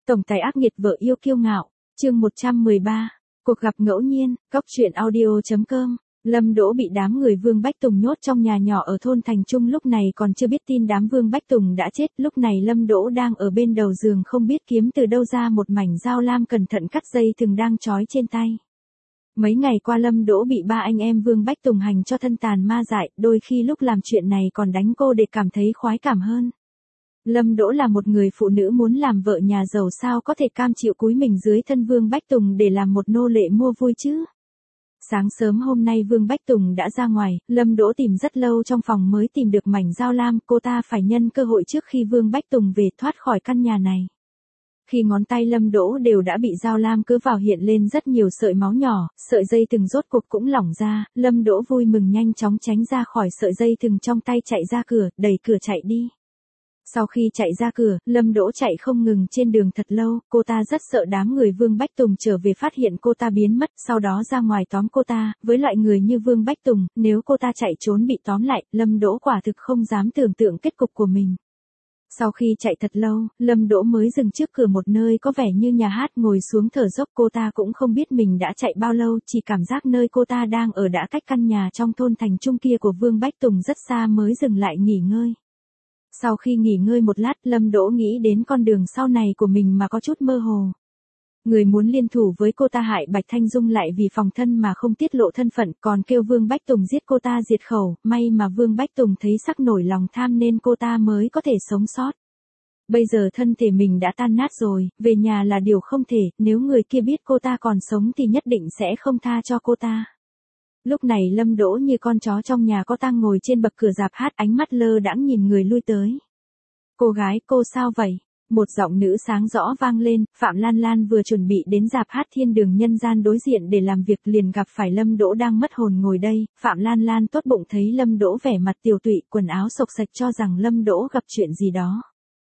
Tổng tài ác nghiệt vợ yêu kiêu ngạo, chương 113, cuộc gặp ngẫu nhiên, Cóc truyện audio.com. Lâm Đỗ bị đám người Vương Bách Tùng nhốt trong nhà nhỏ ở thôn Thành Trung, lúc này còn chưa biết tin đám Vương Bách Tùng đã chết. Lúc này Lâm Đỗ đang ở bên đầu giường không biết kiếm từ đâu ra một mảnh dao lam cẩn thận cắt dây thừng đang trói trên tay. Mấy ngày qua Lâm Đỗ bị ba anh em Vương Bách Tùng hành cho thân tàn ma dại, đôi khi lúc làm chuyện này còn đánh cô để cảm thấy khoái cảm hơn. Lâm Đỗ là một người phụ nữ muốn làm vợ nhà giàu, sao có thể cam chịu cúi mình dưới thân Vương Bách Tùng để làm một nô lệ mua vui chứ. Sáng sớm hôm nay Vương Bách Tùng đã ra ngoài, Lâm Đỗ tìm rất lâu trong phòng mới tìm được mảnh dao lam, cô ta phải nhân cơ hội trước khi Vương Bách Tùng về thoát khỏi căn nhà này. Khi ngón tay Lâm Đỗ đều đã bị dao lam cứa vào hiện lên rất nhiều sợi máu nhỏ, sợi dây thừng rốt cuộc cũng lỏng ra, Lâm Đỗ vui mừng nhanh chóng tránh ra khỏi sợi dây thừng trong tay, chạy ra cửa, đẩy cửa chạy đi. Sau khi chạy ra cửa, Lâm Đỗ chạy không ngừng trên đường thật lâu, cô ta rất sợ đám người Vương Bách Tùng trở về phát hiện cô ta biến mất, sau đó ra ngoài tóm cô ta. Với loại người như Vương Bách Tùng, nếu cô ta chạy trốn bị tóm lại, Lâm Đỗ quả thực không dám tưởng tượng kết cục của mình. Sau khi chạy thật lâu, Lâm Đỗ mới dừng trước cửa một nơi có vẻ như nhà hát, ngồi xuống thở dốc. Cô ta cũng không biết mình đã chạy bao lâu, chỉ cảm giác nơi cô ta đang ở đã cách căn nhà trong thôn Thành Trung kia của Vương Bách Tùng rất xa, mới dừng lại nghỉ ngơi. Sau khi nghỉ ngơi một lát, Lâm Đỗ nghĩ đến con đường sau này của mình mà có chút mơ hồ. Người muốn liên thủ với cô ta hại Bạch Thanh Dung lại vì phòng thân mà không tiết lộ thân phận, còn kêu Vương Bách Tùng giết cô ta diệt khẩu, may mà Vương Bách Tùng thấy sắc nổi lòng tham nên cô ta mới có thể sống sót. Bây giờ thân thể mình đã tan nát rồi, về nhà là điều không thể, nếu người kia biết cô ta còn sống thì nhất định sẽ không tha cho cô ta. Lúc này Lâm Đỗ như con chó trong nhà có tang ngồi trên bậc cửa rạp hát, ánh mắt lơ đãng nhìn người lui tới. Cô gái, cô sao vậy? Một giọng nữ sáng rõ vang lên. Phạm Lan Lan vừa chuẩn bị đến rạp hát Thiên Đường Nhân Gian đối diện để làm việc liền gặp phải Lâm Đỗ đang mất hồn ngồi đây. Phạm Lan Lan tốt bụng thấy Lâm Đỗ vẻ mặt tiều tụy, quần áo xộc xệch cho rằng Lâm Đỗ gặp chuyện gì đó.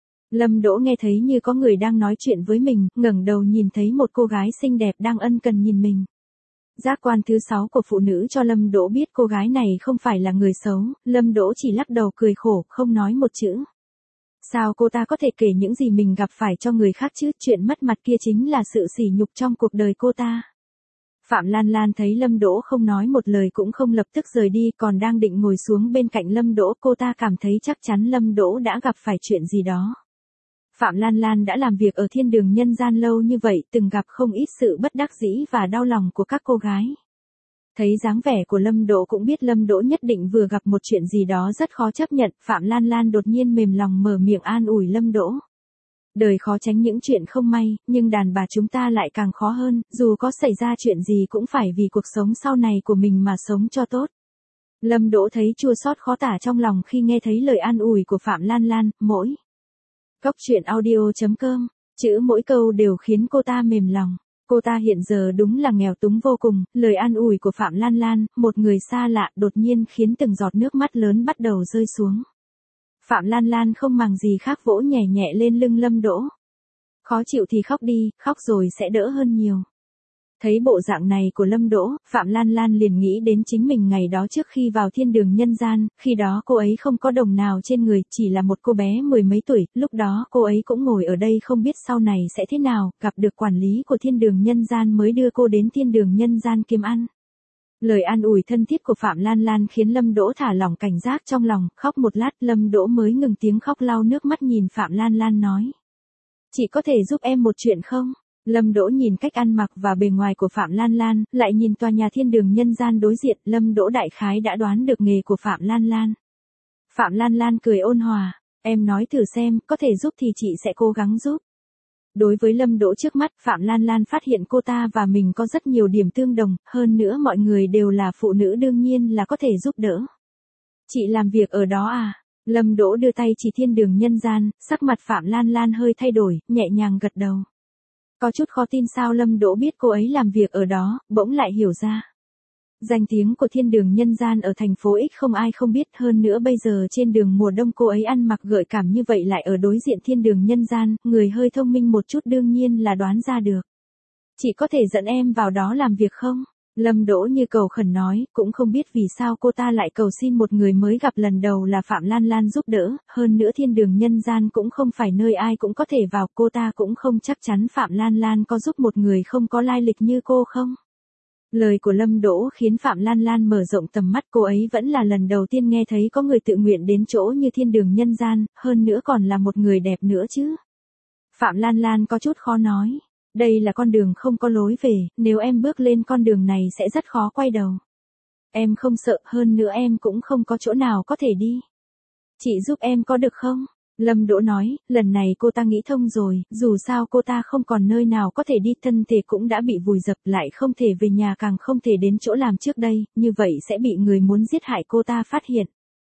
Lâm Đỗ nghe thấy như có người đang nói chuyện với mình, ngẩng đầu nhìn thấy một cô gái xinh đẹp đang ân cần nhìn mình. Giác quan thứ 6 của phụ nữ cho Lâm Đỗ biết cô gái này không phải là người xấu, Lâm Đỗ chỉ lắc đầu cười khổ, không nói một chữ. Sao cô ta có thể kể những gì mình gặp phải cho người khác chứ, chuyện mất mặt kia chính là sự sỉ nhục trong cuộc đời cô ta. Phạm Lan Lan thấy Lâm Đỗ không nói một lời cũng không lập tức rời đi, còn đang định ngồi xuống bên cạnh Lâm Đỗ, cô ta cảm thấy chắc chắn Lâm Đỗ đã gặp phải chuyện gì đó. Phạm Lan Lan đã làm việc ở Thiên Đường Nhân Gian lâu như vậy, từng gặp không ít sự bất đắc dĩ và đau lòng của các cô gái. Thấy dáng vẻ của Lâm Đỗ cũng biết Lâm Đỗ nhất định vừa gặp một chuyện gì đó rất khó chấp nhận, Phạm Lan Lan đột nhiên mềm lòng mở miệng an ủi Lâm Đỗ. Đời khó tránh những chuyện không may, nhưng đàn bà chúng ta lại càng khó hơn, dù có xảy ra chuyện gì cũng phải vì cuộc sống sau này của mình mà sống cho tốt. Lâm Đỗ thấy chua xót khó tả trong lòng khi nghe thấy lời an ủi của Phạm Lan Lan, mỗi Cóc truyện audio.com, chữ mỗi câu đều khiến cô ta mềm lòng. Cô ta hiện giờ đúng là nghèo túng vô cùng, lời an ủi của Phạm Lan Lan, một người xa lạ, đột nhiên khiến từng giọt nước mắt lớn bắt đầu rơi xuống. Phạm Lan Lan không màng gì khác vỗ nhẹ nhẹ lên lưng Lâm Đỗ. Khó chịu thì khóc đi, khóc rồi sẽ đỡ hơn nhiều. Thấy bộ dạng này của Lâm Đỗ, Phạm Lan Lan liền nghĩ đến chính mình ngày đó trước khi vào Thiên Đường Nhân Gian, khi đó cô ấy không có đồng nào trên người, chỉ là một cô bé mười mấy tuổi, lúc đó cô ấy cũng ngồi ở đây không biết sau này sẽ thế nào, gặp được quản lý của Thiên Đường Nhân Gian mới đưa cô đến Thiên Đường Nhân Gian kiếm ăn. Lời an ủi thân thiết của Phạm Lan Lan khiến Lâm Đỗ thả lỏng cảnh giác trong lòng, khóc một lát Lâm Đỗ mới ngừng tiếng khóc, lau nước mắt nhìn Phạm Lan Lan nói. Chị có thể giúp em một chuyện không? Lâm Đỗ nhìn cách ăn mặc và bề ngoài của Phạm Lan Lan, lại nhìn tòa nhà Thiên Đường Nhân Gian đối diện, Lâm Đỗ đại khái đã đoán được nghề của Phạm Lan Lan. Phạm Lan Lan cười ôn hòa, em nói thử xem, có thể giúp thì chị sẽ cố gắng giúp. Đối với Lâm Đỗ trước mắt, Phạm Lan Lan phát hiện cô ta và mình có rất nhiều điểm tương đồng, hơn nữa mọi người đều là phụ nữ đương nhiên là có thể giúp đỡ. Chị làm việc ở đó à? Lâm Đỗ đưa tay chỉ Thiên Đường Nhân Gian, sắc mặt Phạm Lan Lan hơi thay đổi, nhẹ nhàng gật đầu. Có chút khó tin sao Lâm Đỗ biết cô ấy làm việc ở đó, bỗng lại hiểu ra. Danh tiếng của Thiên Đường Nhân Gian ở thành phố X không ai không biết, hơn nữa bây giờ trên đường mùa đông cô ấy ăn mặc gợi cảm như vậy lại ở đối diện Thiên Đường Nhân Gian, người hơi thông minh một chút đương nhiên là đoán ra được. Chị có thể dẫn em vào đó làm việc không? Lâm Đỗ như cầu khẩn nói, cũng không biết vì sao cô ta lại cầu xin một người mới gặp lần đầu là Phạm Lan Lan giúp đỡ, hơn nữa thiên đường nhân gian cũng không phải nơi ai cũng có thể vào, cô ta cũng không chắc chắn Phạm Lan Lan có giúp một người không có lai lịch như cô không. Lời của Lâm Đỗ khiến Phạm Lan Lan mở rộng tầm mắt, cô ấy vẫn là lần đầu tiên nghe thấy có người tự nguyện đến chỗ như thiên đường nhân gian, hơn nữa còn là một người đẹp nữa chứ. Phạm Lan Lan có chút khó nói. Đây là con đường không có lối về, nếu em bước lên con đường này sẽ rất khó quay đầu. Em không sợ, hơn nữa em cũng không có chỗ nào có thể đi. Chị giúp em có được không? Lâm Đỗ nói, lần này cô ta nghĩ thông rồi, dù sao cô ta không còn nơi nào có thể đi, thân thể cũng đã bị vùi dập, lại không thể về nhà, càng không thể đến chỗ làm trước đây, như vậy sẽ bị người muốn giết hại cô ta phát hiện.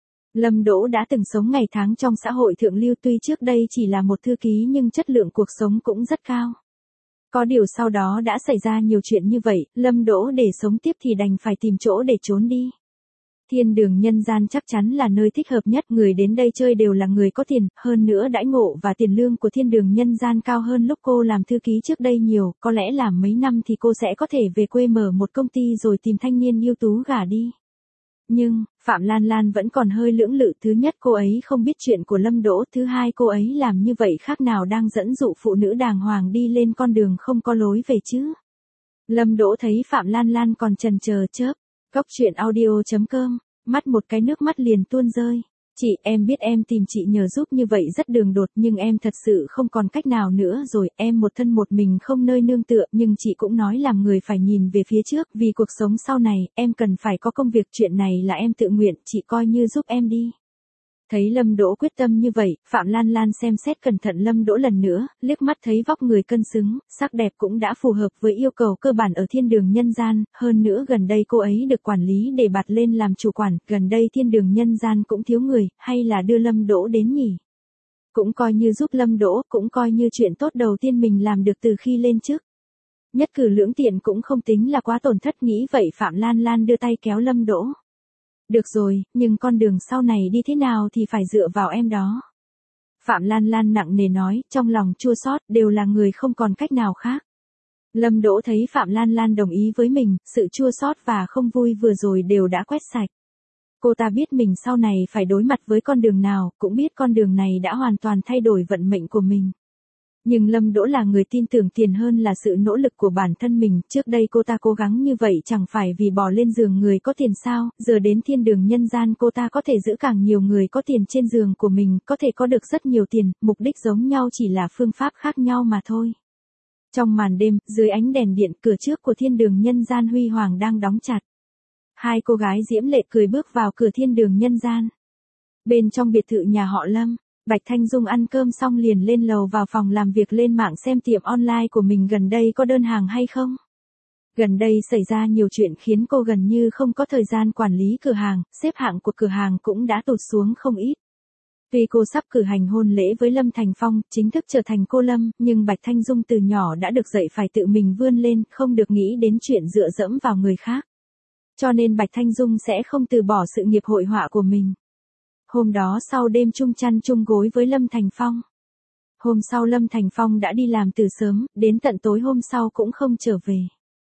Lâm Đỗ đã từng sống ngày tháng trong xã hội thượng lưu, tuy trước đây chỉ là một thư ký nhưng chất lượng cuộc sống cũng rất cao. Có điều sau đó đã xảy ra nhiều chuyện như vậy, Lâm Đỗ để sống tiếp thì đành phải tìm chỗ để trốn đi. Thiên đường nhân gian chắc chắn là nơi thích hợp nhất, người đến đây chơi đều là người có tiền, hơn nữa đãi ngộ và tiền lương của thiên đường nhân gian cao hơn lúc cô làm thư ký trước đây nhiều, có lẽ làm mấy năm thì cô sẽ có thể về quê mở một công ty rồi tìm thanh niên ưu tú gả đi. Nhưng, Phạm Lan Lan vẫn còn hơi lưỡng lự, thứ nhất cô ấy không biết chuyện của Lâm Đỗ, thứ hai cô ấy làm như vậy khác nào đang dẫn dụ phụ nữ đàng hoàng đi lên con đường không có lối về chứ. Lâm Đỗ thấy Phạm Lan Lan còn chần chờ chớp, goctruyện.audio.com, mắt một cái nước mắt liền tuôn rơi. Chị, em biết em tìm chị nhờ giúp như vậy rất đường đột, nhưng em thật sự không còn cách nào nữa rồi, em một thân một mình không nơi nương tựa, nhưng chị cũng nói làm người phải nhìn về phía trước, vì cuộc sống sau này, em cần phải có công việc, chuyện này là em tự nguyện, chị coi như giúp em đi. Thấy Lâm Đỗ quyết tâm như vậy, Phạm Lan Lan xem xét cẩn thận Lâm Đỗ lần nữa, liếc mắt thấy vóc người cân xứng, sắc đẹp cũng đã phù hợp với yêu cầu cơ bản ở thiên đường nhân gian, hơn nữa gần đây cô ấy được quản lý để bạt lên làm chủ quản, gần đây thiên đường nhân gian cũng thiếu người, hay là đưa Lâm Đỗ đến nhỉ? Cũng coi như giúp Lâm Đỗ, cũng coi như chuyện tốt đầu tiên mình làm được từ khi lên chức. Nhất cử lưỡng tiện cũng không tính là quá tổn thất, nghĩ vậy Phạm Lan Lan đưa tay kéo Lâm Đỗ. Được rồi, nhưng con đường sau này đi thế nào thì phải dựa vào em đó. Phạm Lan Lan nặng nề nói, trong lòng chua xót, đều là người không còn cách nào khác. Lâm Đỗ thấy Phạm Lan Lan đồng ý với mình, sự chua xót và không vui vừa rồi đều đã quét sạch. Cô ta biết mình sau này phải đối mặt với con đường nào, cũng biết con đường này đã hoàn toàn thay đổi vận mệnh của mình. Nhưng Lâm Đỗ là người tin tưởng tiền hơn là sự nỗ lực của bản thân mình, trước đây cô ta cố gắng như vậy chẳng phải vì bỏ lên giường người có tiền sao, giờ đến thiên đường nhân gian cô ta có thể giữ càng nhiều người có tiền trên giường của mình, có thể có được rất nhiều tiền, mục đích giống nhau chỉ là phương pháp khác nhau mà thôi. Trong màn đêm, dưới ánh đèn điện, cửa trước của thiên đường nhân gian huy hoàng đang đóng chặt. Hai cô gái diễm lệ cười bước vào cửa thiên đường nhân gian. Bên trong biệt thự nhà họ Lâm, Bạch Thanh Dung ăn cơm xong liền lên lầu vào phòng làm việc lên mạng xem tiệm online của mình gần đây có đơn hàng hay không. Gần đây xảy ra nhiều chuyện khiến cô gần như không có thời gian quản lý cửa hàng, xếp hạng của cửa hàng cũng đã tụt xuống không ít. Tuy cô sắp cử hành hôn lễ với Lâm Thành Phong, chính thức trở thành cô Lâm, nhưng Bạch Thanh Dung từ nhỏ đã được dạy phải tự mình vươn lên, không được nghĩ đến chuyện dựa dẫm vào người khác. Cho nên Bạch Thanh Dung sẽ không từ bỏ sự nghiệp hội họa của mình. Hôm đó sau đêm chung chăn chung gối với Lâm Thành Phong. Hôm sau Lâm Thành Phong đã đi làm từ sớm, đến tận tối hôm sau cũng không trở về.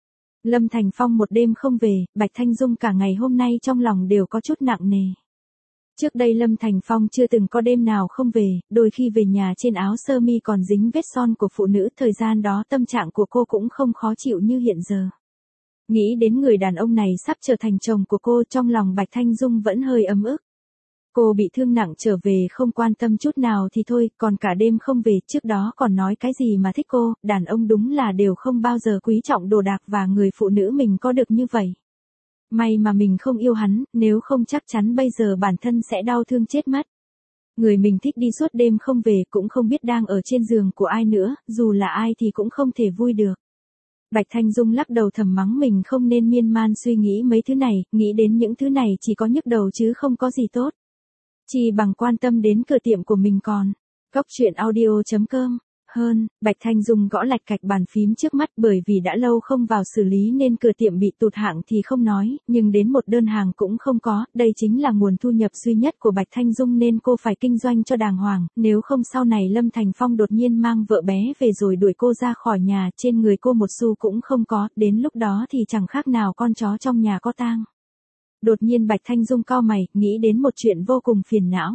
Lâm Thành Phong một đêm không về, Bạch Thanh Dung cả ngày hôm nay trong lòng đều có chút nặng nề. Trước đây Lâm Thành Phong chưa từng có đêm nào không về, đôi khi về nhà trên áo sơ mi còn dính vết son của phụ nữ, thời gian đó tâm trạng của cô cũng không khó chịu như hiện giờ. Nghĩ đến người đàn ông này sắp trở thành chồng của cô, trong lòng Bạch Thanh Dung vẫn hơi ấm ức. Cô bị thương nặng trở về không quan tâm chút nào thì thôi, còn cả đêm không về, trước đó còn nói cái gì mà thích cô, đàn ông đúng là đều không bao giờ quý trọng đồ đạc và người phụ nữ mình có được như vậy. May mà mình không yêu hắn, nếu không chắc chắn bây giờ bản thân sẽ đau thương chết mất. Người mình thích đi suốt đêm không về, cũng không biết đang ở trên giường của ai nữa, dù là ai thì cũng không thể vui được. Bạch Thanh Dung lắc đầu thầm mắng mình không nên miên man suy nghĩ mấy thứ này, nghĩ đến những thứ này chỉ có nhức đầu chứ không có gì tốt. Chỉ bằng quan tâm đến cửa tiệm của mình còn. Goctruyện.audio.com Hơn, Bạch Thanh Dung gõ lạch cạch bàn phím trước mắt, bởi vì đã lâu không vào xử lý nên cửa tiệm bị tụt hạng thì không nói, nhưng đến một đơn hàng cũng không có, đây chính là nguồn thu nhập duy nhất của Bạch Thanh Dung nên cô phải kinh doanh cho đàng hoàng, nếu không sau này Lâm Thành Phong đột nhiên mang vợ bé về rồi đuổi cô ra khỏi nhà, trên người cô một xu cũng không có, đến lúc đó thì chẳng khác nào con chó trong nhà có tang. Đột nhiên Bạch Thanh Dung cau mày, nghĩ đến một chuyện vô cùng phiền não.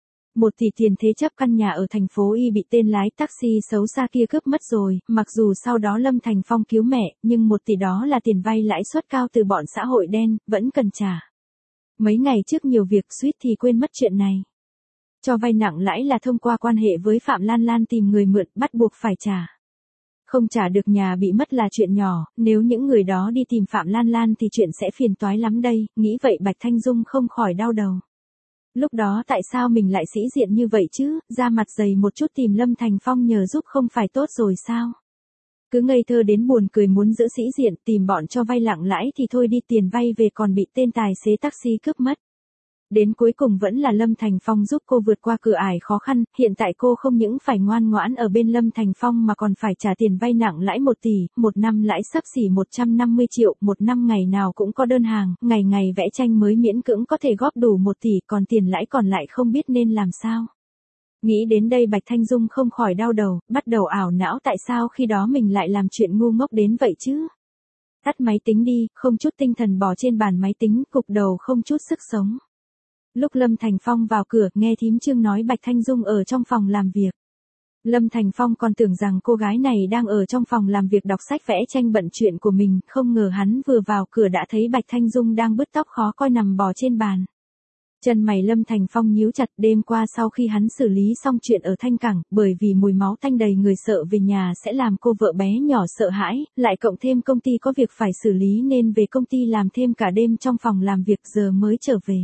1 tỷ tiền thế chấp căn nhà ở thành phố Y bị tên lái taxi xấu xa kia cướp mất rồi, mặc dù sau đó Lâm Thành Phong cứu mẹ, nhưng 1 tỷ đó là tiền vay lãi suất cao từ bọn xã hội đen, vẫn cần trả. Mấy ngày trước nhiều việc suýt thì quên mất chuyện này. Cho vay nặng lãi là thông qua quan hệ với Phạm Lan Lan tìm người mượn, bắt buộc phải trả. Không trả được nhà bị mất là chuyện nhỏ, nếu những người đó đi tìm Phạm Lan Lan thì chuyện sẽ phiền toái lắm đây, nghĩ vậy Bạch Thanh Dung không khỏi đau đầu. Lúc đó tại sao mình lại sĩ diện như vậy chứ, ra mặt dày một chút tìm Lâm Thành Phong nhờ giúp không phải tốt rồi sao? Cứ ngây thơ đến buồn cười muốn giữ sĩ diện tìm bọn cho vay nặng lãi thì thôi đi, tiền vay về còn bị tên tài xế taxi cướp mất. Đến cuối cùng vẫn là Lâm Thành Phong giúp cô vượt qua cửa ải khó khăn, hiện tại cô không những phải ngoan ngoãn ở bên Lâm Thành Phong mà còn phải trả tiền vay nặng lãi 1 tỷ, một năm lãi xấp xỉ 150 triệu, một năm ngày nào cũng có đơn hàng, ngày ngày vẽ tranh mới miễn cưỡng có thể góp đủ 1 tỷ, còn tiền lãi còn lại không biết nên làm sao. Nghĩ đến đây Bạch Thanh Dung không khỏi đau đầu, bắt đầu ảo não tại sao khi đó mình lại làm chuyện ngu ngốc đến vậy chứ. Tắt máy tính đi, không chút tinh thần bò trên bàn máy tính, cục đầu không chút sức sống. Lúc Lâm Thành Phong vào cửa, nghe thím Trương nói Bạch Thanh Dung ở trong phòng làm việc. Lâm Thành Phong còn tưởng rằng cô gái này đang ở trong phòng làm việc đọc sách vẽ tranh bận chuyện của mình, không ngờ hắn vừa vào cửa đã thấy Bạch Thanh Dung đang bứt tóc khó coi nằm bò trên bàn. Chân mày Lâm Thành Phong nhíu chặt, đêm qua sau khi hắn xử lý xong chuyện ở Thanh Cảng, bởi vì mùi máu tanh đầy người sợ về nhà sẽ làm cô vợ bé nhỏ sợ hãi, lại cộng thêm công ty có việc phải xử lý nên về công ty làm thêm cả đêm trong phòng làm việc giờ mới trở về.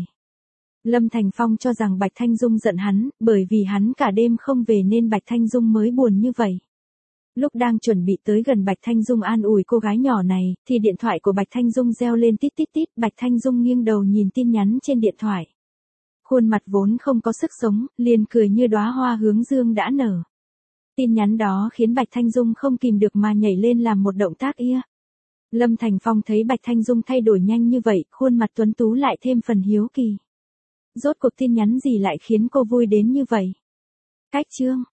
Lâm Thành Phong cho rằng Bạch Thanh Dung giận hắn, bởi vì hắn cả đêm không về nên Bạch Thanh Dung mới buồn như vậy. Lúc đang chuẩn bị tới gần Bạch Thanh Dung an ủi cô gái nhỏ này, thì điện thoại của Bạch Thanh Dung reo lên tít tít tít, Bạch Thanh Dung nghiêng đầu nhìn tin nhắn trên điện thoại. Khuôn mặt vốn không có sức sống, liền cười như đóa hoa hướng dương đã nở. Tin nhắn đó khiến Bạch Thanh Dung không kìm được mà nhảy lên làm một động tác ia. Lâm Thành Phong thấy Bạch Thanh Dung thay đổi nhanh như vậy, khuôn mặt tuấn tú lại thêm phần hiếu kỳ. Rốt cuộc tin nhắn gì lại khiến cô vui đến như vậy? Cách chương